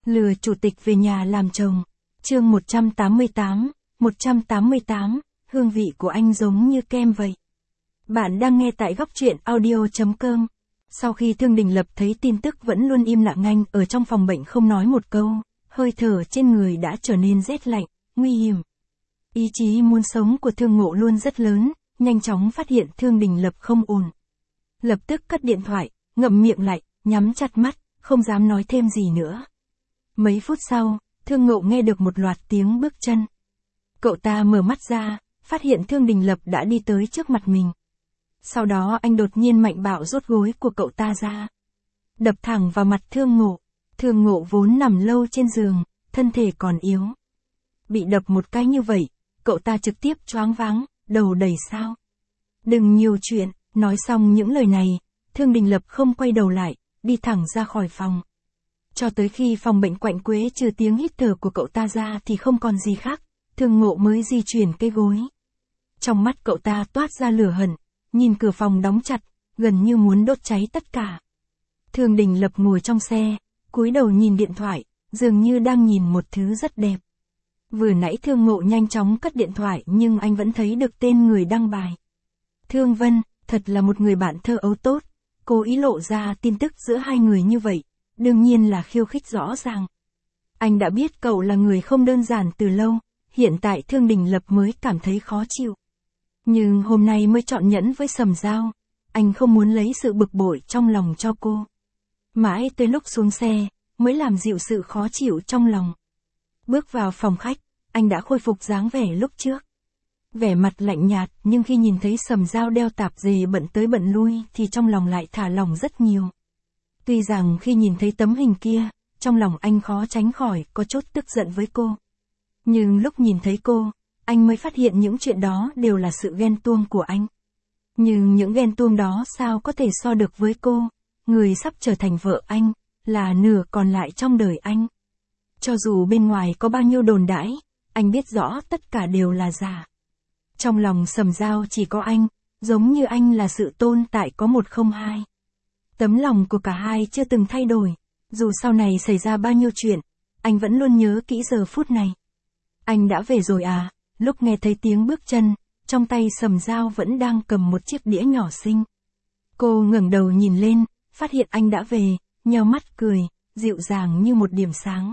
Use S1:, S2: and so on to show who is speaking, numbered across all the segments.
S1: Lừa chủ tịch về nhà làm chồng. Chương 188, hương vị của anh giống như kem vậy. Bạn đang nghe tại góc truyện audio.com. Sau khi Thương Đình Lập thấy tin tức vẫn luôn im lặng, anh ở trong phòng bệnh không nói một câu, hơi thở trên người đã trở nên rét lạnh, nguy hiểm. Ý chí muốn sống của Thương Ngộ luôn rất lớn, nhanh chóng phát hiện Thương Đình Lập không ổn. Lập tức cất điện thoại, ngậm miệng lại, nhắm chặt mắt, không dám nói thêm gì nữa. Mấy phút sau, Thương Ngộ nghe được một loạt tiếng bước chân. Cậu ta mở mắt ra, phát hiện Thương Đình Lập đã đi tới trước mặt mình. Sau đó anh đột nhiên mạnh bạo rút gối của cậu ta ra, đập thẳng vào mặt Thương Ngộ. Thương Ngộ vốn nằm lâu trên giường, thân thể còn yếu. Bị đập một cái như vậy, cậu ta trực tiếp choáng váng, đầu đầy sao. Đừng nhiều chuyện, nói xong những lời này, Thương Đình Lập không quay đầu lại, đi thẳng ra khỏi phòng. Cho tới khi phòng bệnh quạnh quế trừ tiếng hít thở của cậu ta ra thì không còn gì khác, Thương Ngộ mới di chuyển cây gối. Trong mắt cậu ta toát ra lửa hận, nhìn cửa phòng đóng chặt, gần như muốn đốt cháy tất cả. Thương Đình Lập ngồi trong xe, cúi đầu nhìn điện thoại, dường như đang nhìn một thứ rất đẹp. Vừa nãy Thương Ngộ nhanh chóng cất điện thoại nhưng anh vẫn thấy được tên người đăng bài. Thương Vân, thật là một người bạn thơ ấu tốt, cố ý lộ ra tin tức giữa hai người như vậy, đương nhiên là khiêu khích rõ ràng. Anh đã biết cậu là người không đơn giản từ lâu, hiện tại Thương Đình Lập mới cảm thấy khó chịu. Nhưng hôm nay mới chọn nhẫn với Sầm Dao, anh không muốn lấy sự bực bội trong lòng cho cô. Mãi tới lúc xuống xe, mới làm dịu sự khó chịu trong lòng. Bước vào phòng khách, anh đã khôi phục dáng vẻ lúc trước. Vẻ mặt lạnh nhạt, nhưng khi nhìn thấy Sầm Dao đeo tạp dề bận tới bận lui thì trong lòng lại thả lỏng rất nhiều. Tuy rằng khi nhìn thấy tấm hình kia, trong lòng anh khó tránh khỏi có chút tức giận với cô. Nhưng lúc nhìn thấy cô, anh mới phát hiện những chuyện đó đều là sự ghen tuông của anh. Nhưng những ghen tuông đó sao có thể so được với cô, người sắp trở thành vợ anh, là nửa còn lại trong đời anh. Cho dù bên ngoài có bao nhiêu đồn đãi, anh biết rõ tất cả đều là giả. Trong lòng Sầm Dao chỉ có anh, giống như anh là sự tồn tại có một không hai. Tấm lòng của cả hai chưa từng thay đổi, dù sau này xảy ra bao nhiêu chuyện, anh vẫn luôn nhớ kỹ giờ phút này. Anh đã về rồi à? Lúc nghe thấy tiếng bước chân, trong tay Sầm Dao vẫn đang cầm một chiếc đĩa nhỏ xinh. Cô ngẩng đầu nhìn lên, phát hiện anh đã về, nheo mắt cười, dịu dàng như một điểm sáng.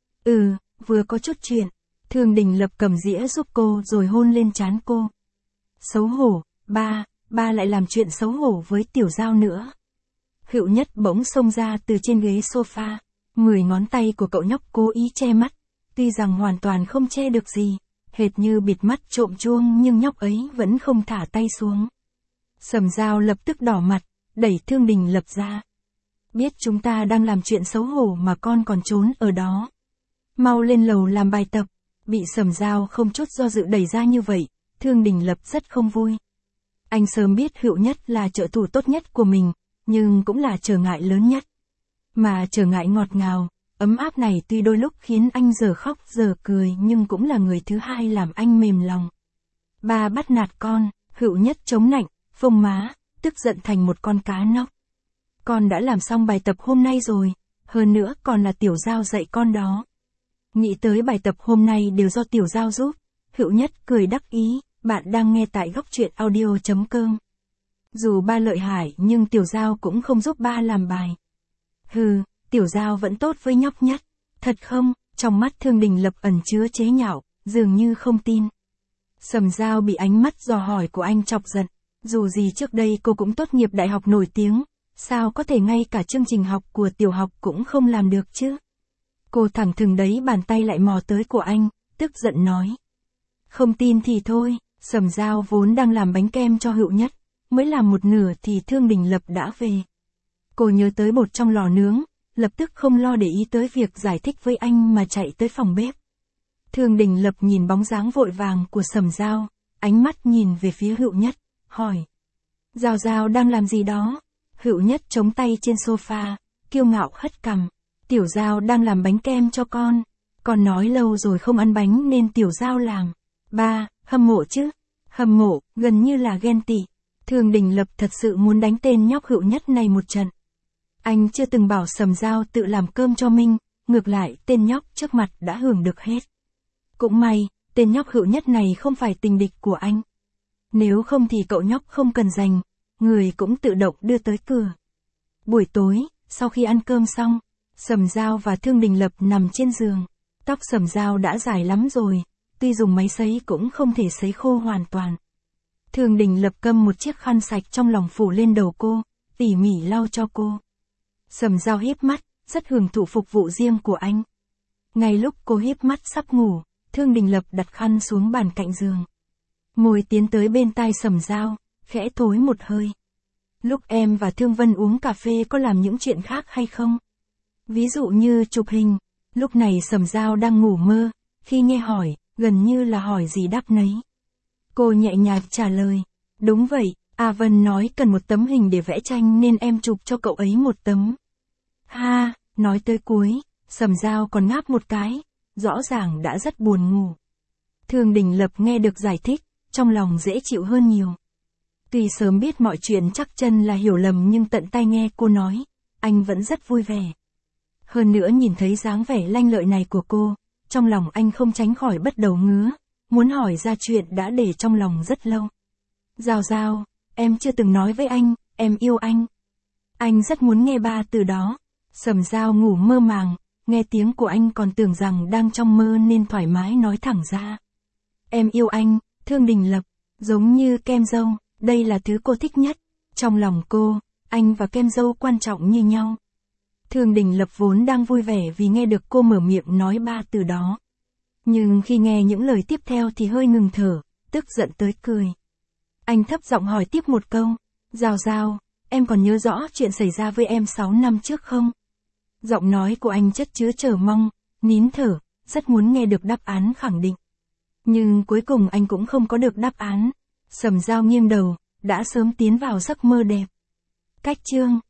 S1: Vừa có chút chuyện. Thương Đình Lập cầm dĩa giúp cô rồi hôn lên trán cô. Xấu hổ, ba lại làm chuyện xấu hổ với Tiểu Dao nữa. Hựu Nhất bỗng xông ra từ trên ghế sofa, 10 ngón tay của cậu nhóc cố ý che mắt, tuy rằng hoàn toàn không che được gì, hệt như bịt mắt trộm chuông nhưng nhóc ấy vẫn không thả tay xuống. Sầm Dao lập tức đỏ mặt, đẩy Thương Đình Lập ra. Biết chúng ta đang làm chuyện xấu hổ mà con còn trốn ở đó. Mau lên lầu làm bài tập. Bị Sầm Dao không chút do dự đẩy ra như vậy, Thương Đình Lập rất không vui. Anh sớm biết Hựu Nhất là trợ thủ tốt nhất của mình, nhưng cũng là trở ngại lớn nhất. Mà trở ngại ngọt ngào, ấm áp này tuy đôi lúc khiến anh giờ khóc giờ cười nhưng cũng là người thứ hai làm anh mềm lòng. Ba bắt nạt con, Hựu Nhất chống nạnh, phông má, tức giận thành một con cá nóc. Con đã làm xong bài tập hôm nay rồi, hơn nữa còn là Tiểu Dao dạy con đó. Nghĩ tới bài tập hôm nay đều do Tiểu Dao giúp, Hựu Nhất cười đắc ý, bạn đang nghe tại góc truyện audio.com. Dù ba lợi hại nhưng Tiểu Dao cũng không giúp ba làm bài. Tiểu Dao vẫn tốt với nhóc Nhất, thật không? Trong mắt Thương Đình Lập ẩn chứa chế nhạo, dường như không tin. Sầm Dao bị ánh mắt dò hỏi của anh chọc giận, dù gì trước đây cô cũng tốt nghiệp đại học nổi tiếng, sao có thể ngay cả chương trình học của tiểu học cũng không làm được chứ? Cô thẳng thừng đấy bàn tay lại mò tới của anh, tức giận nói. Không tin thì thôi. Sầm Dao vốn đang làm bánh kem cho Hựu Nhất, mới làm một nửa thì Thương Đình Lập đã về. Cô nhớ tới bột trong lò nướng, lập tức không lo để ý tới việc giải thích với anh mà chạy tới phòng bếp. Thương Đình Lập nhìn bóng dáng vội vàng của Sầm Dao, ánh mắt nhìn về phía Hựu Nhất, hỏi. Dao Dao đang làm gì đó? Hựu Nhất chống tay trên sofa, kiêu ngạo hất cằm. Tiểu Dao đang làm bánh kem cho con. Con nói lâu rồi không ăn bánh nên Tiểu Dao làm. Ba, hâm mộ chứ? Hâm mộ, gần như là ghen tị. Thương Đình Lập thật sự muốn đánh tên nhóc Hựu Nhất này một trận. Anh chưa từng bảo Sầm Dao tự làm cơm cho mình, ngược lại tên nhóc trước mặt đã hưởng được hết. Cũng may, tên nhóc Hữu Nhất này không phải tình địch của anh. Nếu không thì cậu nhóc không cần giành, người cũng tự động đưa tới cửa. Buổi tối, sau khi ăn cơm xong, Sầm Dao và Thương Đình Lập nằm trên giường. Tóc Sầm Dao đã dài lắm rồi, tuy dùng máy sấy cũng không thể sấy khô hoàn toàn. Thương Đình Lập cầm một chiếc khăn sạch trong lòng phủ lên đầu cô, tỉ mỉ lau cho cô. Sầm Dao híp mắt, rất hưởng thụ phục vụ riêng của anh. Ngay lúc cô híp mắt sắp ngủ, Thương Đình Lập đặt khăn xuống bàn cạnh giường. Môi tiến tới bên tai Sầm Dao, khẽ thối một hơi. Lúc em và Thương Vân uống cà phê có làm những chuyện khác hay không? Ví dụ như chụp hình. Lúc này Sầm Dao đang ngủ mơ, khi nghe hỏi, gần như là hỏi gì đáp nấy. Cô nhẹ nhàng trả lời, đúng vậy, A Vân nói cần một tấm hình để vẽ tranh nên em chụp cho cậu ấy một tấm. Ha, nói tới cuối, Sầm Dao còn ngáp một cái, rõ ràng đã rất buồn ngủ. Thương Đình Lập nghe được giải thích, trong lòng dễ chịu hơn nhiều. Tuy sớm biết mọi chuyện chắc chân là hiểu lầm nhưng tận tai nghe cô nói, anh vẫn rất vui vẻ. Hơn nữa nhìn thấy dáng vẻ lanh lợi này của cô, trong lòng anh không tránh khỏi bất đầu ngứa, muốn hỏi ra chuyện đã để trong lòng rất lâu. Dao Dao, em chưa từng nói với anh, em yêu anh. Anh rất muốn nghe ba từ đó. Sầm Dao ngủ mơ màng, nghe tiếng của anh còn tưởng rằng đang trong mơ nên thoải mái nói thẳng ra. Em yêu anh, Thương Đình Lập, giống như kem dâu, đây là thứ cô thích nhất. Trong lòng cô, anh và kem dâu quan trọng như nhau. Thương Đình Lập vốn đang vui vẻ vì nghe được cô mở miệng nói ba từ đó. Nhưng khi nghe những lời tiếp theo thì hơi ngừng thở, tức giận tới cười. Anh thấp giọng hỏi tiếp một câu, Dao Dao, em còn nhớ rõ chuyện xảy ra với em 6 năm trước không? Giọng nói của anh chất chứa chờ mong, nín thở, rất muốn nghe được đáp án khẳng định. Nhưng cuối cùng anh cũng không có được đáp án. Sầm Dao nghiêng đầu, đã sớm tiến vào giấc mơ đẹp. Cách chương